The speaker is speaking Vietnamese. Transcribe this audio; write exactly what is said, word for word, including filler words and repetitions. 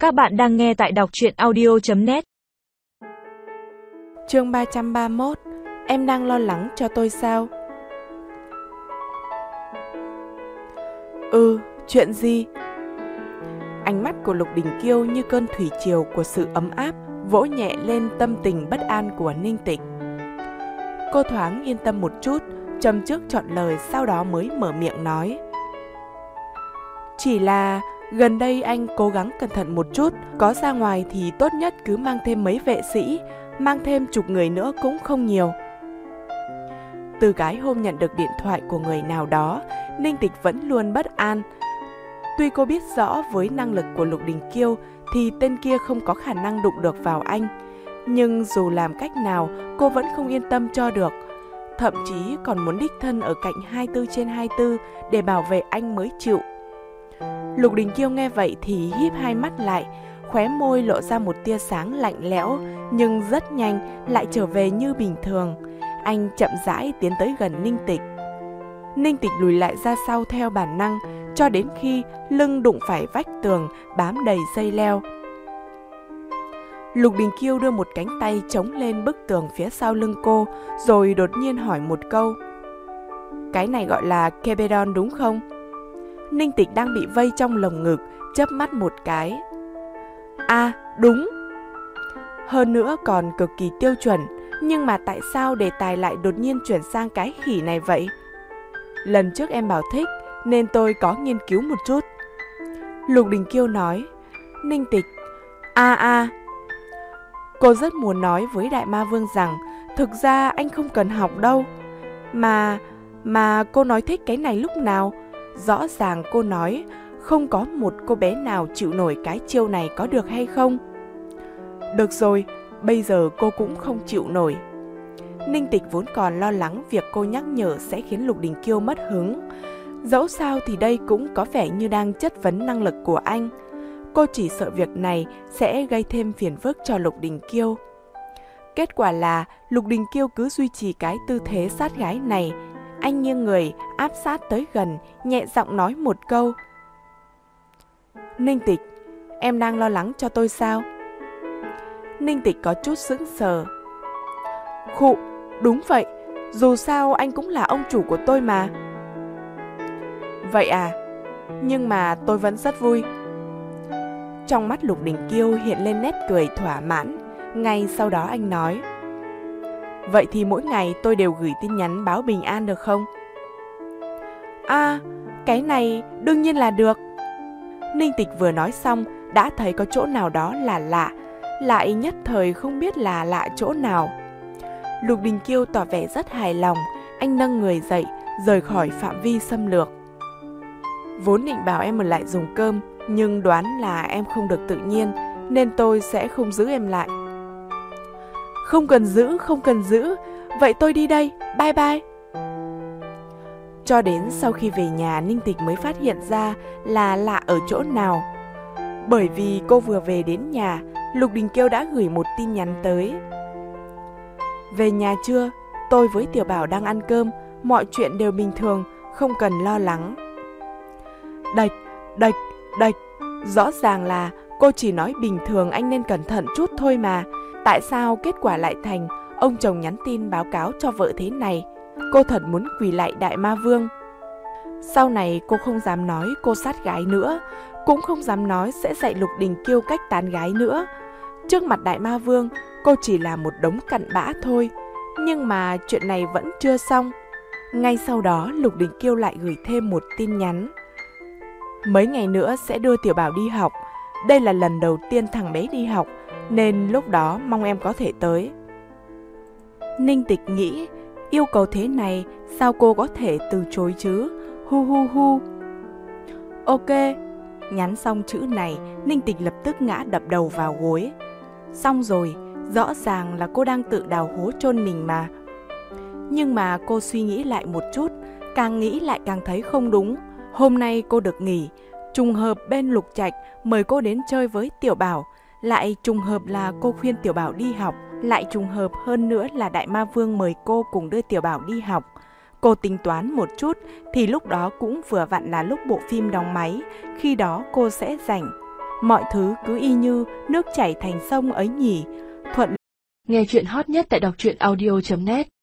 Các bạn đang nghe tại đọc truyện audio chấm net. Chương ba trăm ba mươi mốt. Em đang lo lắng cho tôi sao? Ừ, chuyện gì? Ánh mắt của Lục Đình Kiêu như cơn thủy triều của sự ấm áp vỗ nhẹ lên tâm tình bất an của Ninh Tịch. Cô thoáng yên tâm một chút, châm trước chọn lời, sau đó mới mở miệng nói. Chỉ là gần đây anh cố gắng cẩn thận một chút, có ra ngoài thì tốt nhất cứ mang thêm mấy vệ sĩ, mang thêm chục người nữa cũng không nhiều. Từ cái hôm nhận được điện thoại của người nào đó, Ninh Tịch vẫn luôn bất an. Tuy cô biết rõ với năng lực của Lục Đình Kiêu thì tên kia không có khả năng đụng được vào anh, nhưng dù làm cách nào cô vẫn không yên tâm cho được. Thậm chí còn muốn đích thân ở cạnh hai mươi tư trên hai mươi tư để bảo vệ anh mới chịu. Lục Đình Kiêu nghe vậy thì híp hai mắt lại, khóe môi lộ ra một tia sáng lạnh lẽo, nhưng rất nhanh lại trở về như bình thường. Anh chậm rãi tiến tới gần Ninh Tịch. Ninh Tịch lùi lại ra sau theo bản năng, cho đến khi lưng đụng phải vách tường bám đầy dây leo. Lục Đình Kiêu đưa một cánh tay chống lên bức tường phía sau lưng cô, rồi đột nhiên hỏi một câu. Cái này gọi là Kebedon đúng không? Ninh Tịch đang bị vây trong lồng ngực, chớp mắt một cái. À, đúng. Hơn nữa còn cực kỳ tiêu chuẩn, nhưng mà tại sao đề tài lại đột nhiên chuyển sang cái khỉ này vậy? Lần trước em bảo thích, nên tôi có nghiên cứu một chút. Lục Đình Kiêu nói. Ninh Tịch, a a. Cô rất muốn nói với Đại Ma Vương rằng thực ra anh không cần học đâu. Mà, mà cô nói thích cái này lúc nào? Rõ ràng cô nói không có một cô bé nào chịu nổi cái chiêu này, có được hay không? Được rồi, bây giờ cô cũng không chịu nổi. Ninh Tịch vốn còn lo lắng việc cô nhắc nhở sẽ khiến Lục Đình Kiêu mất hứng. Dẫu sao thì đây cũng có vẻ như đang chất vấn năng lực của anh. Cô chỉ sợ việc này sẽ gây thêm phiền phức cho Lục Đình Kiêu. Kết quả là Lục Đình Kiêu cứ duy trì cái tư thế sát gái này. Anh nghiêng người, áp sát tới gần, nhẹ giọng nói một câu. Ninh Tịch, em đang lo lắng cho tôi sao? Ninh Tịch có chút sững sờ. Khụ, đúng vậy, dù sao anh cũng là ông chủ của tôi mà. Vậy à, nhưng mà tôi vẫn rất vui. Trong mắt Lục Đình Kiêu hiện lên nét cười thỏa mãn. Ngay sau đó anh nói. Vậy thì mỗi ngày tôi đều gửi tin nhắn báo bình an được không? À, cái này đương nhiên là được. Ninh Tịch vừa nói xong đã thấy có chỗ nào đó là lạ, lại nhất thời không biết là lạ chỗ nào. Lục Đình Kiêu tỏ vẻ rất hài lòng, anh nâng người dậy, rời khỏi phạm vi xâm lược. Vốn định bảo em ở lại dùng cơm, nhưng đoán là em không được tự nhiên, nên tôi sẽ không giữ em lại. Không cần giữ, không cần giữ, vậy tôi đi đây, bye bye. Cho đến sau khi về nhà, Ninh Tịch mới phát hiện ra là lạ ở chỗ nào. Bởi vì cô vừa về đến nhà, Lục Đình Kiêu đã gửi một tin nhắn tới. Về nhà chưa? Tôi với Tiểu Bảo đang ăn cơm, mọi chuyện đều bình thường, không cần lo lắng. Đạch, đạch, đạch, rõ ràng là cô chỉ nói bình thường anh nên cẩn thận chút thôi mà. Tại sao kết quả lại thành ông chồng nhắn tin báo cáo cho vợ thế này? Cô thật muốn quỳ lại Đại Ma Vương. Sau này cô không dám nói cô sát gái nữa, cũng không dám nói sẽ dạy Lục Đình Kiêu cách tán gái nữa. Trước mặt Đại Ma Vương, cô chỉ là một đống cặn bã thôi. Nhưng mà chuyện này vẫn chưa xong. Ngay sau đó Lục Đình Kiêu lại gửi thêm một tin nhắn. Mấy ngày nữa sẽ đưa Tiểu Bảo đi học. Đây là lần đầu tiên thằng bé đi học, nên lúc đó mong em có thể tới. Ninh Tịch nghĩ, yêu cầu thế này sao cô có thể từ chối chứ? Hu hu hu. Ok. Nhắn xong chữ này, Ninh Tịch lập tức ngã đập đầu vào gối. Xong rồi, rõ ràng là cô đang tự đào hố chôn mình mà. Nhưng mà cô suy nghĩ lại một chút, càng nghĩ lại càng thấy không đúng. Hôm nay cô được nghỉ, trùng hợp bên Lục Trạch mời cô đến chơi với Tiểu Bảo, lại trùng hợp là cô khuyên Tiểu Bảo đi học, lại trùng hợp hơn nữa là Đại Ma Vương mời cô cùng đưa Tiểu Bảo đi học. Cô tính toán một chút thì lúc đó cũng vừa vặn là lúc bộ phim đóng máy, khi đó cô sẽ rảnh. Mọi thứ cứ y như nước chảy thành sông ấy nhỉ. Thuận. Nghe chuyện hot nhất tại đọc truyện audio chấm net.